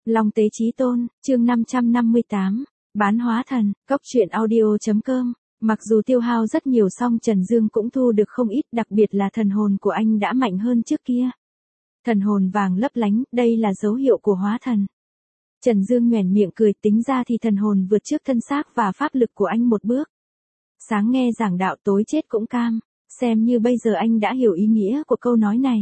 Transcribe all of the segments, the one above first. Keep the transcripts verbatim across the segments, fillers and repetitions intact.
Long Tế Chí Tôn, chương năm trăm năm mươi tám, bán hóa thần, cốc truyện audio chấm com. Mặc dù tiêu hao rất nhiều song Trần Dương cũng thu được không ít, đặc biệt là thần hồn của anh đã mạnh hơn trước kia. Thần hồn vàng lấp lánh, đây là dấu hiệu của hóa thần. Trần Dương nhoẻn miệng cười, tính ra thì thần hồn vượt trước thân xác và pháp lực của anh một bước. Sáng nghe giảng đạo, tối chết cũng cam, xem như bây giờ anh đã hiểu ý nghĩa của câu nói này.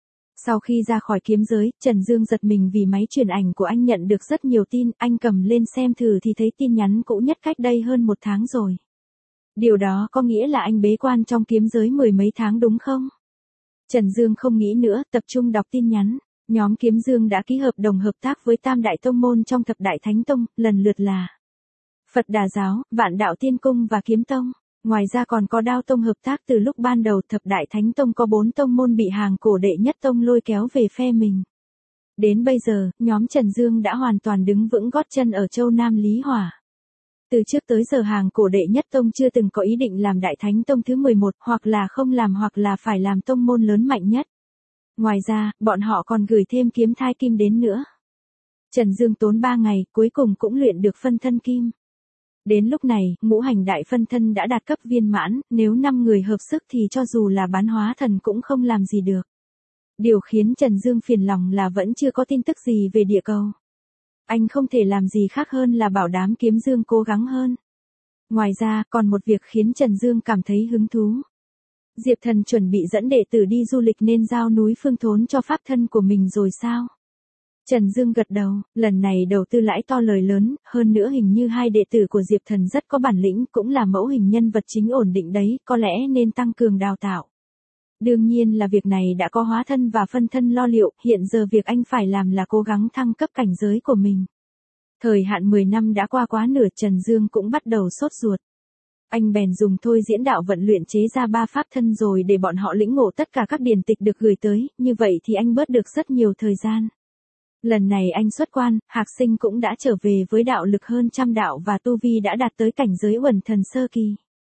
Sau khi ra khỏi kiếm giới, Trần Dương giật mình vì máy truyền ảnh của anh nhận được rất nhiều tin, anh cầm lên xem thử thì thấy tin nhắn cũ nhất cách đây hơn một tháng rồi. Điều đó có nghĩa là anh bế quan trong kiếm giới mười mấy tháng đúng không? Trần Dương không nghĩ nữa, tập trung đọc tin nhắn. Nhóm Kiếm Dương đã ký hợp đồng hợp tác với tam đại tông môn trong thập đại thánh tông, lần lượt là Phật Đà Giáo, Vạn Đạo Tiên Cung và Kiếm Tông. Ngoài ra còn có Đao Tông hợp tác. Từ lúc ban đầu thập đại thánh tông có bốn tông môn bị hàng cổ đệ nhất tông lôi kéo về phe mình. Đến bây giờ, nhóm Trần Dương đã hoàn toàn đứng vững gót chân ở châu Nam Lý Hỏa. Từ trước tới giờ hàng cổ đệ nhất tông chưa từng có ý định làm đại thánh tông thứ mười một, hoặc là không làm hoặc là phải làm tông môn lớn mạnh nhất. Ngoài ra, bọn họ còn gửi thêm kiếm thai kim đến nữa. Trần Dương tốn ba ngày, cuối cùng cũng luyện được phân thân kim. Đến lúc này, ngũ hành đại phân thân đã đạt cấp viên mãn, nếu năm người hợp sức thì cho dù là bán hóa thần cũng không làm gì được. Điều khiến Trần Dương phiền lòng là vẫn chưa có tin tức gì về địa cầu. Anh không thể làm gì khác hơn là bảo đám Kiếm Dương cố gắng hơn. Ngoài ra, còn một việc khiến Trần Dương cảm thấy hứng thú. Diệp Thần chuẩn bị dẫn đệ tử đi du lịch nên giao núi Phương Thốn cho pháp thân của mình rồi sao? Trần Dương gật đầu, lần này đầu tư lãi to lời lớn, hơn nữa hình như hai đệ tử của Diệp Thần rất có bản lĩnh, cũng là mẫu hình nhân vật chính ổn định đấy, có lẽ nên tăng cường đào tạo. Đương nhiên là việc này đã có hóa thân và phân thân lo liệu, hiện giờ việc anh phải làm là cố gắng thăng cấp cảnh giới của mình. Thời hạn mười năm đã qua quá nửa, Trần Dương cũng bắt đầu sốt ruột. Anh bèn dùng thôi diễn đạo vận luyện chế ra ba pháp thân rồi để bọn họ lĩnh ngộ tất cả các điển tịch được gửi tới, như vậy thì anh bớt được rất nhiều thời gian. Lần này anh xuất quan, Hạc Sinh cũng đã trở về với đạo lực hơn trăm đạo và tu vi đã đạt tới cảnh giới uẩn thần sơ kỳ.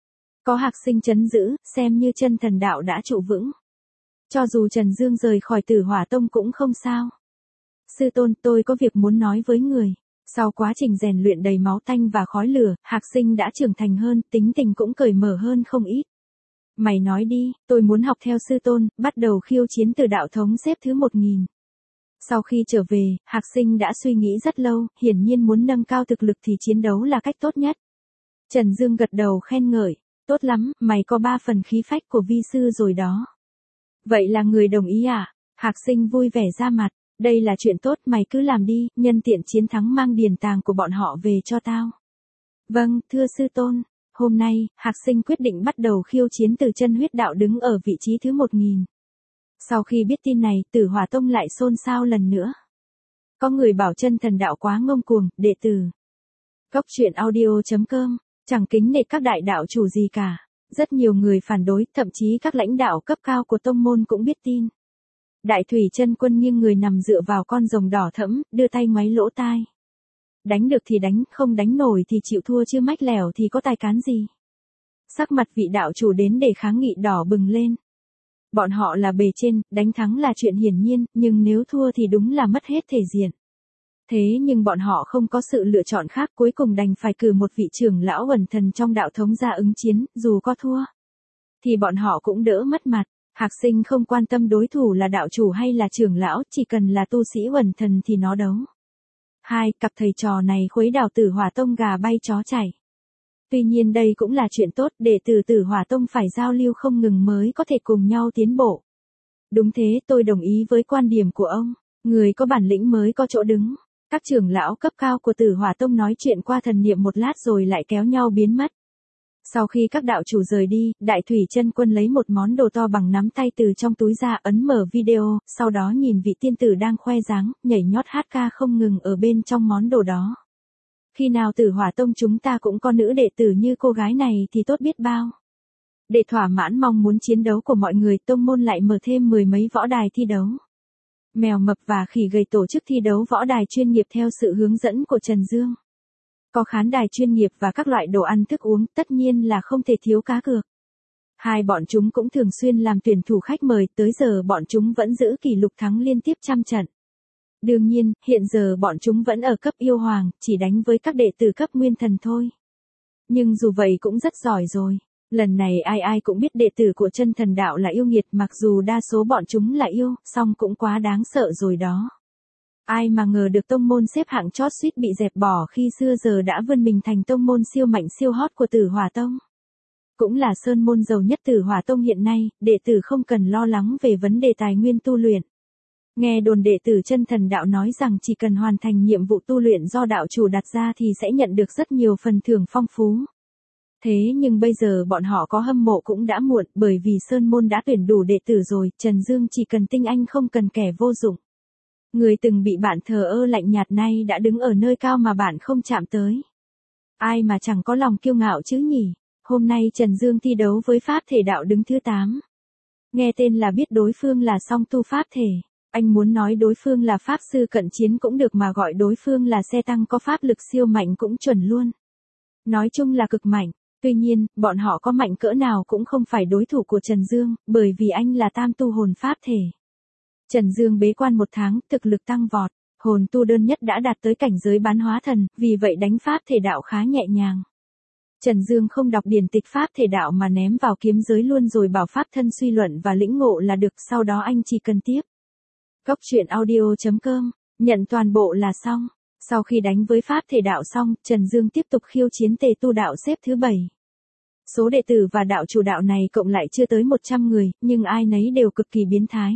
Có Hạc Sinh trấn giữ, xem như chân thần đạo đã trụ vững. Cho dù Trần Dương rời khỏi Tử Hỏa Tông cũng không sao. Sư tôn, tôi có việc muốn nói với người. Sau quá trình rèn luyện đầy máu tanh và khói lửa, Hạc Sinh đã trưởng thành hơn, tính tình cũng cởi mở hơn không ít. Mày nói đi, tôi muốn học theo sư tôn, bắt đầu khiêu chiến từ đạo thống xếp thứ một nghìn. Sau khi trở về, Hạc Sinh đã suy nghĩ rất lâu, hiển nhiên muốn nâng cao thực lực thì chiến đấu là cách tốt nhất. Trần Dương gật đầu khen ngợi, tốt lắm, mày có ba phần khí phách của vi sư rồi đó. Vậy là người đồng ý à? Hạc Sinh vui vẻ ra mặt. Đây là chuyện tốt, mày cứ làm đi, nhân tiện chiến thắng mang điền tàng của bọn họ về cho tao. Vâng, thưa sư tôn. Hôm nay, Hạc Sinh quyết định bắt đầu khiêu chiến từ chân huyết đạo đứng ở vị trí thứ một nghìn. Sau khi biết tin này, Tử Hỏa Tông lại xôn xao lần nữa. Có người bảo chân thần đạo quá ngông cuồng, đệ tử. Cốc truyện audio chấm com, chẳng kính nể các đại đạo chủ gì cả. Rất nhiều người phản đối, thậm chí các lãnh đạo cấp cao của tông môn cũng biết tin. Đại Thủy Chân Quân nghiêng người nằm dựa vào con rồng đỏ thẫm, đưa tay ngoáy lỗ tai. Đánh được thì đánh, không đánh nổi thì chịu thua, chứ mách lẻo thì có tài cán gì. Sắc mặt vị đạo chủ đến để kháng nghị đỏ bừng lên. Bọn họ là bề trên, đánh thắng là chuyện hiển nhiên, nhưng nếu thua thì đúng là mất hết thể diện. Thế nhưng bọn họ không có sự lựa chọn khác, cuối cùng đành phải cử một vị trưởng lão uẩn thần trong đạo thống ra ứng chiến, dù có thua thì bọn họ cũng đỡ mất mặt. Hạc Sinh không quan tâm đối thủ là đạo chủ hay là trưởng lão, chỉ cần là tu sĩ uẩn thần thì nó đấu. Hai cặp thầy trò này khuấy đảo Tử Hỏa Tông gà bay chó chảy. Tuy nhiên đây cũng là chuyện tốt, đệ tử Tử Hỏa Tông phải giao lưu không ngừng mới có thể cùng nhau tiến bộ. Đúng thế, tôi đồng ý với quan điểm của ông, người có bản lĩnh mới có chỗ đứng. Các trưởng lão cấp cao của Tử Hỏa Tông nói chuyện qua thần niệm một lát rồi lại kéo nhau biến mất. Sau khi các đạo chủ rời đi, Đại Thủy Chân Quân lấy một món đồ to bằng nắm tay từ trong túi ra, ấn mở video, sau đó nhìn vị tiên tử đang khoe dáng, nhảy nhót hát ca không ngừng ở bên trong món đồ đó. Khi nào Tử Hỏa Tông chúng ta cũng có nữ đệ tử như cô gái này thì tốt biết bao. Để thỏa mãn mong muốn chiến đấu của mọi người, tông môn lại mở thêm mười mấy võ đài thi đấu. Mèo mập và khỉ gầy tổ chức thi đấu võ đài chuyên nghiệp theo sự hướng dẫn của Trần Dương. Có khán đài chuyên nghiệp và các loại đồ ăn thức uống, tất nhiên là không thể thiếu cá cược. Hai bọn chúng cũng thường xuyên làm tuyển thủ khách mời, tới giờ bọn chúng vẫn giữ kỷ lục thắng liên tiếp trăm trận. Đương nhiên, hiện giờ bọn chúng vẫn ở cấp yêu hoàng, chỉ đánh với các đệ tử cấp nguyên thần thôi. Nhưng dù vậy cũng rất giỏi rồi. Lần này ai ai cũng biết đệ tử của chân thần đạo là yêu nghiệt, mặc dù đa số bọn chúng là yêu, song cũng quá đáng sợ rồi đó. Ai mà ngờ được tông môn xếp hạng chót suýt bị dẹp bỏ khi xưa giờ đã vươn mình thành tông môn siêu mạnh siêu hot của Tử Hỏa Tông. Cũng là sơn môn giàu nhất Tử Hỏa Tông hiện nay, đệ tử không cần lo lắng về vấn đề tài nguyên tu luyện. Nghe đồn đệ tử chân thần đạo nói rằng chỉ cần hoàn thành nhiệm vụ tu luyện do đạo chủ đặt ra thì sẽ nhận được rất nhiều phần thưởng phong phú. Thế nhưng bây giờ bọn họ có hâm mộ cũng đã muộn, bởi vì sơn môn đã tuyển đủ đệ tử rồi, Trần Dương chỉ cần tinh anh không cần kẻ vô dụng. Người từng bị bạn thờ ơ lạnh nhạt nay đã đứng ở nơi cao mà bạn không chạm tới. Ai mà chẳng có lòng kiêu ngạo chứ nhỉ? Hôm nay Trần Dương thi đấu với Pháp Thể Đạo đứng thứ tám. Nghe tên là biết đối phương là song tu Pháp Thể. Anh muốn nói đối phương là Pháp Sư cận chiến cũng được, mà gọi đối phương là xe tăng có pháp lực siêu mạnh cũng chuẩn luôn. Nói chung là cực mạnh. Tuy nhiên, bọn họ có mạnh cỡ nào cũng không phải đối thủ của Trần Dương, bởi vì anh là tam tu hồn Pháp Thể. Trần Dương bế quan một tháng, thực lực tăng vọt, hồn tu đơn nhất đã đạt tới cảnh giới bán hóa thần, vì vậy đánh Pháp Thể Đạo khá nhẹ nhàng. Trần Dương không đọc điển tịch Pháp Thể Đạo mà ném vào kiếm giới luôn rồi bảo pháp thân suy luận và lĩnh ngộ là được, sau đó anh chỉ cần tiếp. Cốc truyện audio chấm com, nhận toàn bộ là xong. Sau khi đánh với Pháp Thể Đạo xong, Trần Dương tiếp tục khiêu chiến Tề Tu Đạo xếp thứ bảy. Số đệ tử và đạo chủ đạo này cộng lại chưa tới một trăm người, nhưng ai nấy đều cực kỳ biến thái.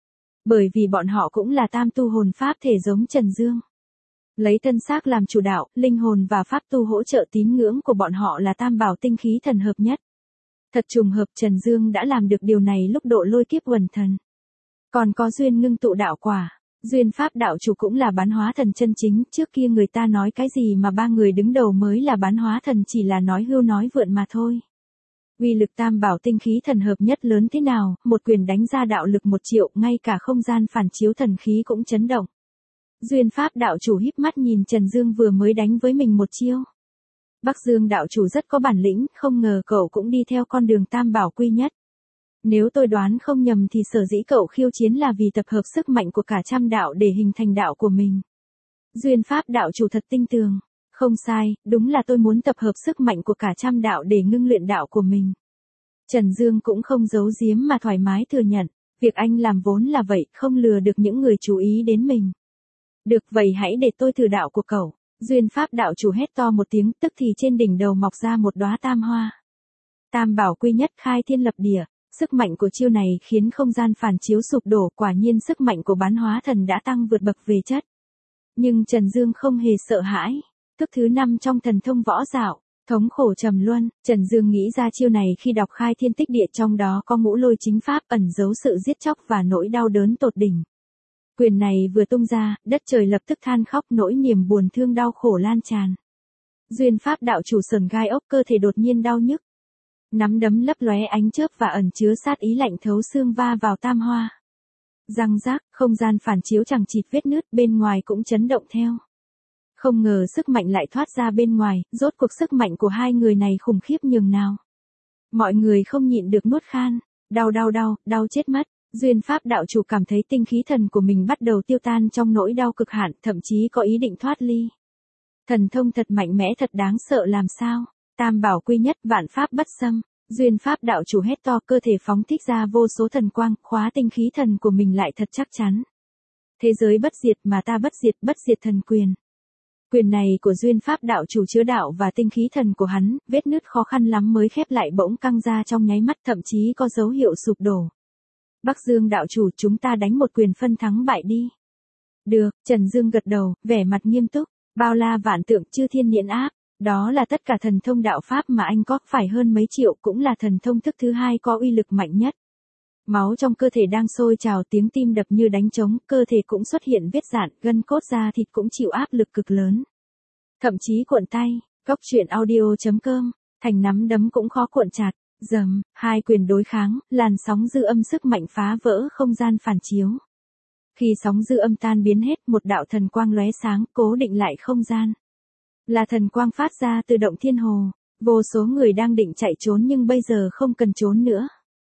Bởi vì bọn họ cũng là tam tu hồn Pháp Thể giống Trần Dương. Lấy thân xác làm chủ đạo, linh hồn và pháp tu hỗ trợ, tín ngưỡng của bọn họ là tam bảo tinh khí thần hợp nhất. Thật trùng hợp Trần Dương đã làm được điều này lúc độ lôi kiếp quần thần. Còn có duyên ngưng tụ đạo quả. Duyên Pháp đạo chủ cũng là bán hóa thần chân chính, trước kia người ta nói cái gì mà ba người đứng đầu mới là bán hóa thần chỉ là nói hưu nói vượn mà thôi. Uy lực tam bảo tinh khí thần hợp nhất lớn thế nào, một quyền đánh ra đạo lực một triệu, ngay cả không gian phản chiếu thần khí cũng chấn động. Duyên Pháp đạo chủ híp mắt nhìn Trần Dương vừa mới đánh với mình một chiêu. Bắc Dương đạo chủ rất có bản lĩnh, không ngờ cậu cũng đi theo con đường tam bảo quy nhất. Nếu tôi đoán không nhầm thì sở dĩ cậu khiêu chiến là vì tập hợp sức mạnh của cả trăm đạo để hình thành đạo của mình. Duyên Pháp đạo chủ thật tinh tường. Không sai, đúng là tôi muốn tập hợp sức mạnh của cả trăm đạo để ngưng luyện đạo của mình. Trần Dương cũng không giấu giếm mà thoải mái thừa nhận, việc anh làm vốn là vậy, không lừa được những người chú ý đến mình. Được vậy hãy để tôi thử đạo của cậu. Duyên Pháp đạo chủ hét to một tiếng, tức thì trên đỉnh đầu mọc ra một đóa tam hoa. Tam bảo quy nhất khai thiên lập địa. Sức mạnh của chiêu này khiến không gian phản chiếu sụp đổ, quả nhiên sức mạnh của bán hóa thần đã tăng vượt bậc về chất. Nhưng Trần Dương không hề sợ hãi. Thức thứ năm trong thần thông võ dạo, thống khổ trầm luân, Trần Dương nghĩ ra chiêu này khi đọc khai thiên tích địa, trong đó có ngũ lôi chính pháp ẩn giấu sự giết chóc và nỗi đau đớn tột đỉnh. Quyền này vừa tung ra, đất trời lập tức than khóc, nỗi niềm buồn thương đau khổ lan tràn. Duyên Pháp đạo chủ sờn gai ốc, cơ thể đột nhiên đau nhức. Nắm đấm lấp lóe ánh chớp và ẩn chứa sát ý lạnh thấu xương va vào tam hoa. Răng rác, không gian phản chiếu chẳng chịt vết nứt, bên ngoài cũng chấn động theo. Không ngờ sức mạnh lại thoát ra bên ngoài, rốt cuộc sức mạnh của hai người này khủng khiếp nhường nào. Mọi người không nhịn được nuốt khan, đau đau đau, đau chết mất. Duyên Pháp đạo chủ cảm thấy tinh khí thần của mình bắt đầu tiêu tan trong nỗi đau cực hạn, thậm chí có ý định thoát ly. Thần thông thật mạnh mẽ, thật đáng sợ làm sao. Tam bảo quy nhất, vạn pháp bất xâm. Duyên Pháp đạo chủ hét to, cơ thể phóng thích ra vô số thần quang, khóa tinh khí thần của mình lại thật chắc chắn. Thế giới bất diệt mà ta bất diệt, bất diệt thần quyền. Quyền này của Duyên Pháp đạo chủ chứa đạo và tinh khí thần của hắn, vết nứt khó khăn lắm mới khép lại bỗng căng ra trong nháy mắt, thậm chí có dấu hiệu sụp đổ. Bắc Dương đạo chủ, chúng ta đánh một quyền phân thắng bại đi. Được, Trần Dương gật đầu, vẻ mặt nghiêm túc, bao la vạn tượng chư thiên nhiễn áp. Đó là tất cả thần thông đạo pháp mà anh có, phải hơn mấy triệu, cũng là thần thông thức thứ hai có uy lực mạnh nhất. Máu trong cơ thể đang sôi trào, tiếng tim đập như đánh trống, cơ thể cũng xuất hiện vết rạn, gân cốt da thịt cũng chịu áp lực cực lớn. Thậm chí cuộn tay, cốc truyện audio chấm com, thành nắm đấm cũng khó cuộn chặt. Dầm, hai quyền đối kháng, làn sóng dư âm sức mạnh phá vỡ không gian phản chiếu. Khi sóng dư âm tan biến hết, một đạo thần quang lóe sáng, cố định lại không gian. Là thần quang phát ra từ động thiên hồ, vô số người đang định chạy trốn nhưng bây giờ không cần trốn nữa.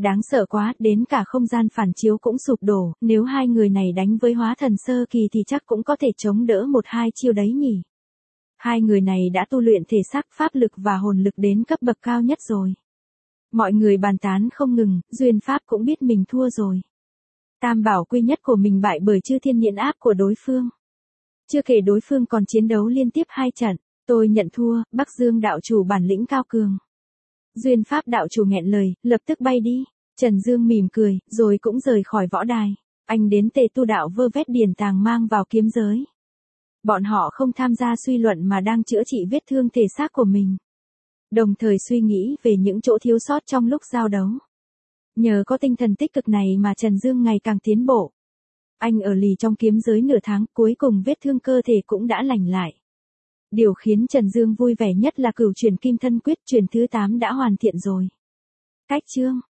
Đáng sợ quá, đến cả không gian phản chiếu cũng sụp đổ, nếu hai người này đánh với hóa thần sơ kỳ thì chắc cũng có thể chống đỡ một hai chiêu đấy nhỉ. Hai người này đã tu luyện thể xác, pháp lực và hồn lực đến cấp bậc cao nhất rồi. Mọi người bàn tán không ngừng, Duyên Pháp cũng biết mình thua rồi. Tam bảo quy nhất của mình bại bởi chư thiên nhiễn áp của đối phương. Chưa kể đối phương còn chiến đấu liên tiếp hai trận, tôi nhận thua, Bắc Dương đạo chủ bản lĩnh cao cường. Duyên Pháp đạo chủ nghẹn lời, lập tức bay đi. Trần Dương mỉm cười, rồi cũng rời khỏi võ đài. Anh đến Tề Tu đạo vơ vét điển tàng mang vào kiếm giới. Bọn họ không tham gia suy luận mà đang chữa trị vết thương thể xác của mình. Đồng thời suy nghĩ về những chỗ thiếu sót trong lúc giao đấu. Nhờ có tinh thần tích cực này mà Trần Dương ngày càng tiến bộ. Anh ở lì trong kiếm giới nửa tháng, cuối cùng vết thương cơ thể cũng đã lành lại. Điều khiến Trần Dương vui vẻ nhất là cửu chuyển kim thân quyết truyền thứ tám đã hoàn thiện rồi. Cách chương